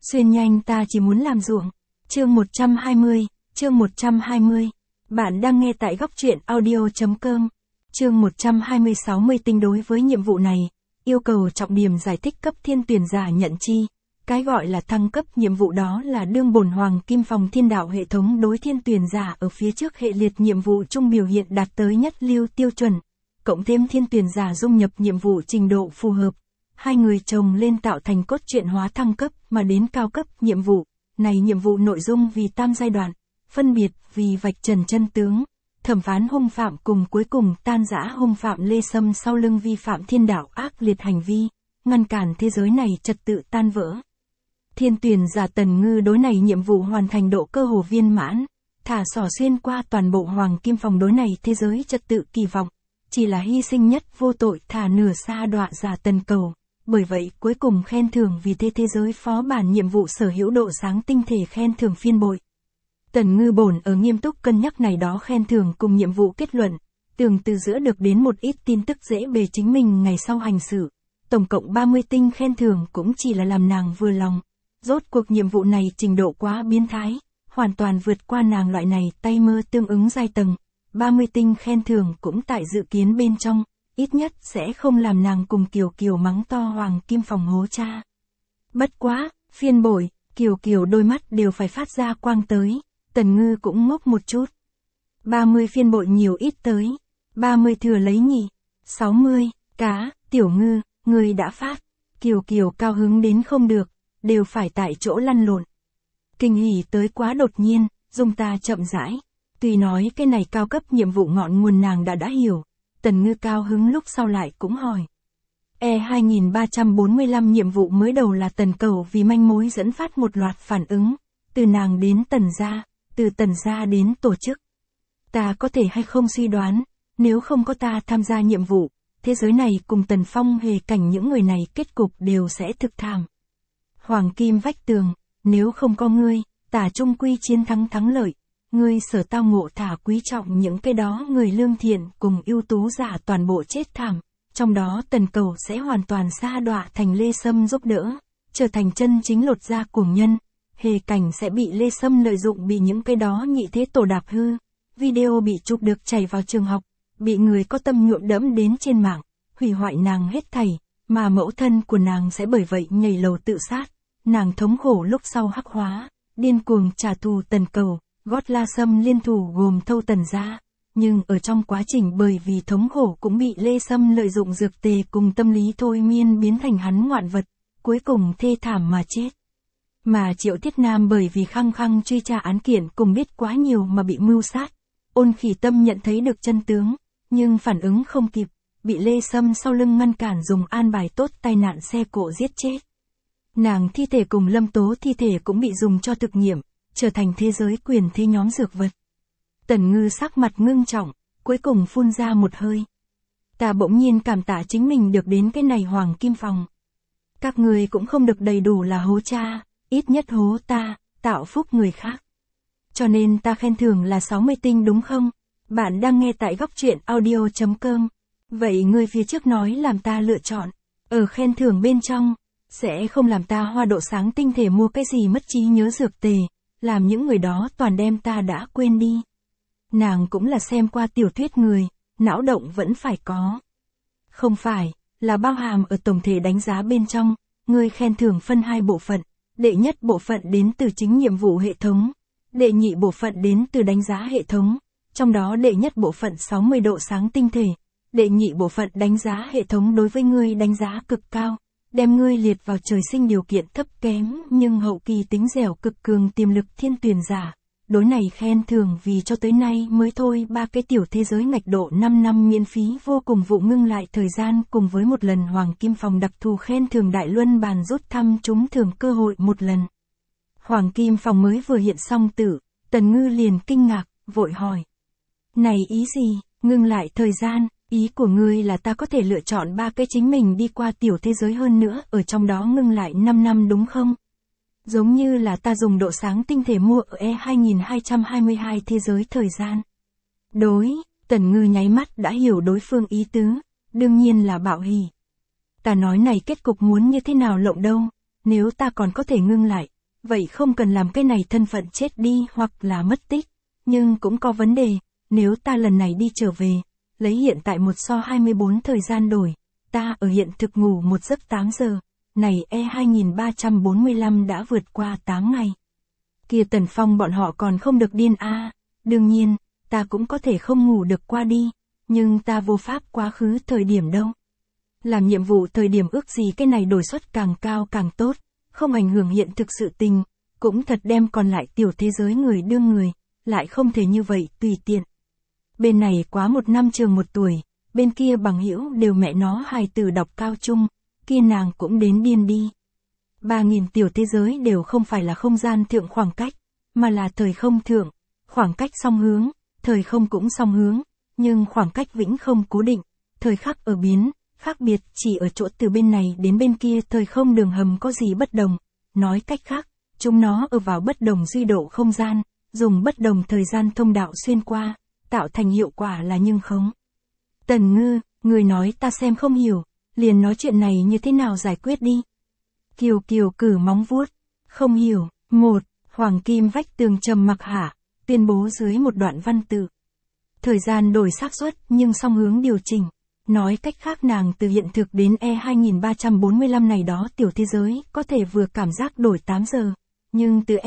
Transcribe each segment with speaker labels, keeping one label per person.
Speaker 1: Xuyên nhanh ta chỉ muốn làm ruộng. Chương 120. Bạn đang nghe tại góc truyện audio.com. Chương 160 tinh đối với nhiệm vụ này, yêu cầu trọng điểm giải thích cấp thiên tuyển giả nhận chi. Cái gọi là thăng cấp nhiệm vụ đó là đương bổn hoàng kim phòng thiên đạo hệ thống đối thiên tuyển giả ở phía trước hệ liệt nhiệm vụ chung biểu hiện đạt tới nhất lưu tiêu chuẩn. Cộng thêm thiên tuyển giả dung nhập nhiệm vụ trình độ phù hợp. Hai người chồng lên tạo thành cốt truyện hóa thăng cấp mà đến cao cấp nhiệm vụ. Này nhiệm vụ nội dung vì tam giai đoạn, phân biệt vì vạch trần chân tướng, thẩm phán hung phạm cùng cuối cùng tan rã hung phạm Lê Sâm sau lưng vi phạm thiên đạo ác liệt hành vi, ngăn cản thế giới này trật tự tan vỡ. Thiên tuyển giả Tần Ngư đối này nhiệm vụ hoàn thành độ cơ hồ viên mãn, thả xỏ xuyên qua toàn bộ hoàng kim phòng đối này thế giới trật tự kỳ vọng, chỉ là hy sinh nhất vô tội thả nửa sa đọa giả Tần Cầu. Bởi vậy cuối cùng khen thưởng vì thế giới phó bản nhiệm vụ sở hữu độ sáng tinh thể khen thưởng phiên bội. Tần Ngư bổn ở nghiêm túc cân nhắc này đó khen thưởng cùng nhiệm vụ kết luận, tưởng từ giữa được đến một ít tin tức dễ bề chính mình ngày sau hành xử. Tổng cộng 30 tinh khen thưởng cũng chỉ là làm nàng vừa lòng. Rốt cuộc nhiệm vụ này trình độ quá biến thái, hoàn toàn vượt qua nàng loại này tay mơ tương ứng giai tầng. 30 tinh khen thưởng cũng tại dự kiến bên trong. Ít nhất sẽ không làm nàng cùng Kiều mắng to hoàng kim phòng hố cha. Bất quá, phiên bội, Kiều đôi mắt đều phải phát ra quang tới, Tần Ngư cũng ngốc một chút. 30 phiên bội nhiều ít tới, 30 thừa lấy nhỉ, 60, cá, Tiểu Ngư, người đã phát, Kiều cao hứng đến không được, đều phải tại chỗ lăn lộn. Kinh hỉ tới quá đột nhiên, dùng ta chậm rãi, tuy nói cái này cao cấp nhiệm vụ ngọn nguồn nàng đã hiểu. Tần Ngư cao hứng lúc sau lại cũng hỏi. E2345 nhiệm vụ mới đầu là Tần Cầu vì manh mối dẫn phát một loạt phản ứng, từ nàng đến Tần gia, từ Tần gia đến tổ chức. Ta có thể hay không suy đoán, nếu không có ta tham gia nhiệm vụ, thế giới này cùng Tần Phong hề cảnh những người này kết cục đều sẽ thực thảm. Hoàng kim vách tường, nếu không có ngươi, ta chung quy chiến thắng lợi. Ngươi sở tao ngộ thả quý trọng những cái đó người lương thiện cùng ưu tú giả toàn bộ chết thảm, trong đó Tần Cầu sẽ hoàn toàn sa đọa thành Lê Sâm giúp đỡ, trở thành chân chính lột da cuồng nhân, hề cảnh sẽ bị Lê Sâm lợi dụng bị những cái đó nhị thế tổ đạp hư, video bị chụp được chảy vào trường học, bị người có tâm nhuộm đẫm đến trên mạng, hủy hoại nàng hết thảy, mà mẫu thân của nàng sẽ bởi vậy nhảy lầu tự sát, nàng thống khổ lúc sau hắc hóa, điên cuồng trả thù Tần Cầu. Gót La Sâm liên thủ gồm thâu Tần gia, nhưng ở trong quá trình bởi vì thống khổ cũng bị Lê Sâm lợi dụng dược tề cùng tâm lý thôi miên biến thành hắn ngoạn vật, cuối cùng thê thảm mà chết. Mà Triệu Thiết Nam bởi vì khăng truy tra án kiện cùng biết quá nhiều mà bị mưu sát. Ôn Khỉ Tâm nhận thấy được chân tướng, nhưng phản ứng không kịp, bị Lê Sâm sau lưng ngăn cản dùng an bài tốt tai nạn xe cộ giết chết. Nàng thi thể cùng Lâm Tố thi thể cũng bị dùng cho thực nghiệm, trở thành thế giới quyền thế nhóm dược vật. Tần Ngư sắc mặt ngưng trọng, cuối cùng phun ra một hơi. Ta bỗng nhiên cảm tạ chính mình được đến cái này hoàng kim phòng. Các người cũng không được đầy đủ là hố cha, ít nhất hố ta, tạo phúc người khác. Cho nên ta khen thưởng là 60 tinh đúng không? Bạn đang nghe tại góc truyện audio.com. Vậy người phía trước nói làm ta lựa chọn, ở khen thưởng bên trong, sẽ không làm ta hoa độ sáng tinh thể mua cái gì mất trí nhớ dược tề. Làm những người đó toàn đem ta đã quên đi. Nàng cũng là xem qua tiểu thuyết người, não động vẫn phải có. Không phải, là bao hàm ở tổng thể đánh giá bên trong, người khen thưởng phân hai bộ phận, đệ nhất bộ phận đến từ chính nhiệm vụ hệ thống, đệ nhị bộ phận đến từ đánh giá hệ thống, trong đó đệ nhất bộ phận 60 độ sáng tinh thể, đệ nhị bộ phận đánh giá hệ thống đối với ngươi đánh giá cực cao. Đem ngươi liệt vào trời sinh điều kiện thấp kém nhưng hậu kỳ tính dẻo cực cường tiềm lực thiên tuyển giả. Đối này khen thưởng vì cho tới nay mới thôi 3 cái tiểu thế giới ngạch độ 5 năm miễn phí vô cùng vụ ngưng lại thời gian cùng với một lần hoàng kim phòng đặc thù khen thưởng đại luân bàn rút thăm trúng thưởng cơ hội một lần. Hoàng kim phòng mới vừa hiện xong tử, Tần Ngư liền kinh ngạc, vội hỏi. Này ý gì, ngưng lại thời gian? Ý của ngươi là ta có thể lựa chọn 3 cái chính mình đi qua tiểu thế giới hơn nữa, ở trong đó ngưng lại 5 năm đúng không? Giống như là ta dùng độ sáng tinh thể mua ở E2222 thế giới thời gian. Đối, Tần Ngư nháy mắt đã hiểu đối phương ý tứ, đương nhiên là Bảo Hỉ. Ta nói này kết cục muốn như thế nào lộng đâu, nếu ta còn có thể ngưng lại, vậy không cần làm cái này thân phận chết đi hoặc là mất tích. Nhưng cũng có vấn đề, nếu ta lần này đi trở về, lấy hiện tại 1:24 thời gian đổi, ta ở hiện thực ngủ một giấc 8 giờ, này E2345 đã vượt qua 8 ngày. Kia Tần Phong bọn họ còn không được điên a. Đương nhiên, ta cũng có thể không ngủ được qua đi, nhưng ta vô pháp quá khứ thời điểm đâu. Làm nhiệm vụ thời điểm ước gì cái này đổi suất càng cao càng tốt, không ảnh hưởng hiện thực sự tình, cũng thật đem còn lại tiểu thế giới người đương người, lại không thể như vậy tùy tiện. Bên này quá 1 năm trường 1 tuổi, bên kia bằng hữu đều mẹ nó hài tử đọc cao trung, kia nàng cũng đến điên đi. 3.000 tiểu thế giới đều không phải là không gian thượng khoảng cách, mà là thời không thượng, khoảng cách song hướng, thời không cũng song hướng, nhưng khoảng cách vĩnh không cố định, thời khắc ở biến, khác biệt chỉ ở chỗ từ bên này đến bên kia thời không đường hầm có gì bất đồng, nói cách khác, chúng nó ở vào bất đồng duy độ không gian, dùng bất đồng thời gian thông đạo xuyên qua, tạo thành hiệu quả là nhưng không. Tần Ngư, người nói ta xem không hiểu, liền nói chuyện này như thế nào giải quyết đi. Kiều Kiều cử móng vuốt, không hiểu. 1. Hoàng kim vách tường trầm mặc hạ, tuyên bố dưới một đoạn văn tự. Thời gian đổi xác suất nhưng song hướng điều chỉnh. Nói cách khác nàng từ hiện thực đến E2345 này đó tiểu thế giới có thể vừa cảm giác đổi 8 giờ, nhưng từ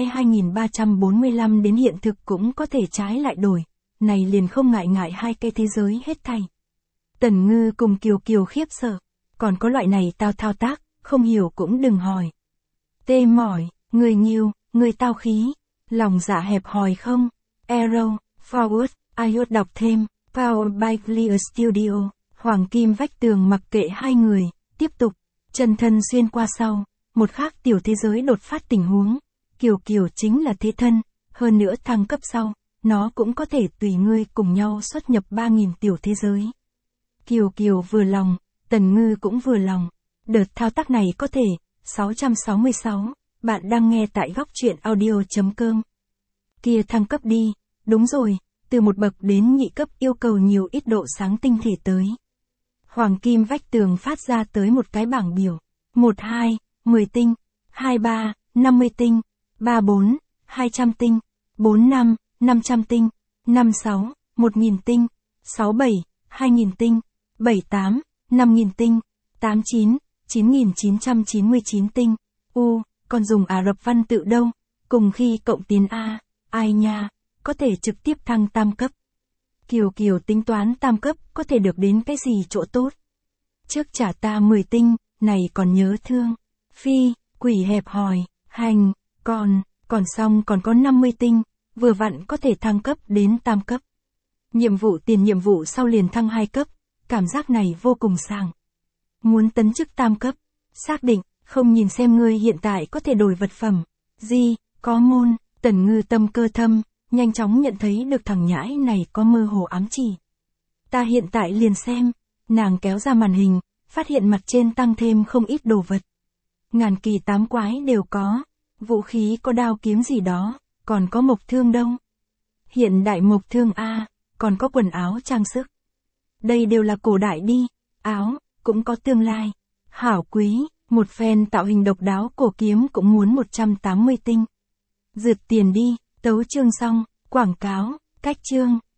Speaker 1: E2345 đến hiện thực cũng có thể trái lại đổi, này liền không ngại ngại hai cái thế giới hết thảy. Tần Ngư cùng Kiều Kiều khiếp sợ, còn có loại này tao thao tác, không hiểu cũng đừng hỏi. Tê mỏi, người nghiêu, người tao khí, lòng dạ hẹp hòi không? Arrow, Forward, iOS đọc thêm, Powered by Clear Studio. Hoàng kim vách tường mặc kệ hai người, tiếp tục, chân thân xuyên qua sau, một khác tiểu thế giới đột phát tình huống, Kiều Kiều chính là thế thân, hơn nữa thăng cấp sau, nó cũng có thể tùy ngươi cùng nhau xuất nhập 3.000 tiểu thế giới. Kiều Kiều vừa lòng, Tần Ngư cũng vừa lòng, đợt thao tác này có thể, 666, bạn đang nghe tại góc truyện audio.com. Kia thăng cấp đi, đúng rồi, từ 1 bậc đến nhị cấp yêu cầu nhiều ít độ sáng tinh thể tới. Hoàng kim vách tường phát ra tới một cái bảng biểu. 12, 10 tinh, 23, 50 tinh, 34, 200 tinh, 45, 500 tinh, 56, 1000 tinh, 67, 2000 tinh, 78, 5000 tinh, 89, 9999 tinh. Còn dùng Ả Rập văn tự đâu, cùng khi cộng tiền A, ai nha, có thể trực tiếp thăng tam cấp. Kiều Kiều tính toán tam cấp có thể được đến cái gì chỗ tốt. Trước trả ta 10 tinh, này còn nhớ thương. Phi, quỷ hẹp hòi, hành, còn xong còn có 50 tinh, vừa vặn có thể thăng cấp đến tam cấp. Nhiệm vụ tiền nhiệm vụ sau liền thăng 2 cấp, cảm giác này vô cùng sảng. Muốn tấn chức tam cấp, xác định, không nhìn xem ngươi hiện tại có thể đổi vật phẩm. Gì, có môn, Tần Ngư tâm cơ thâm, nhanh chóng nhận thấy được thằng nhãi này có mơ hồ ám chỉ. Ta hiện tại liền xem, nàng kéo ra màn hình, phát hiện mặt trên tăng thêm không ít đồ vật. Ngàn kỳ 8 quái đều có, vũ khí có đao kiếm gì đó, còn có mộc thương đâu. Hiện đại mộc thương A, còn có quần áo trang sức. Đây đều là cổ đại đi, áo, cũng có tương lai. Hảo quý, một phen tạo hình độc đáo cổ kiếm cũng muốn 180 tinh. Dượt tiền đi, tấu chương xong, quảng cáo, cách chương.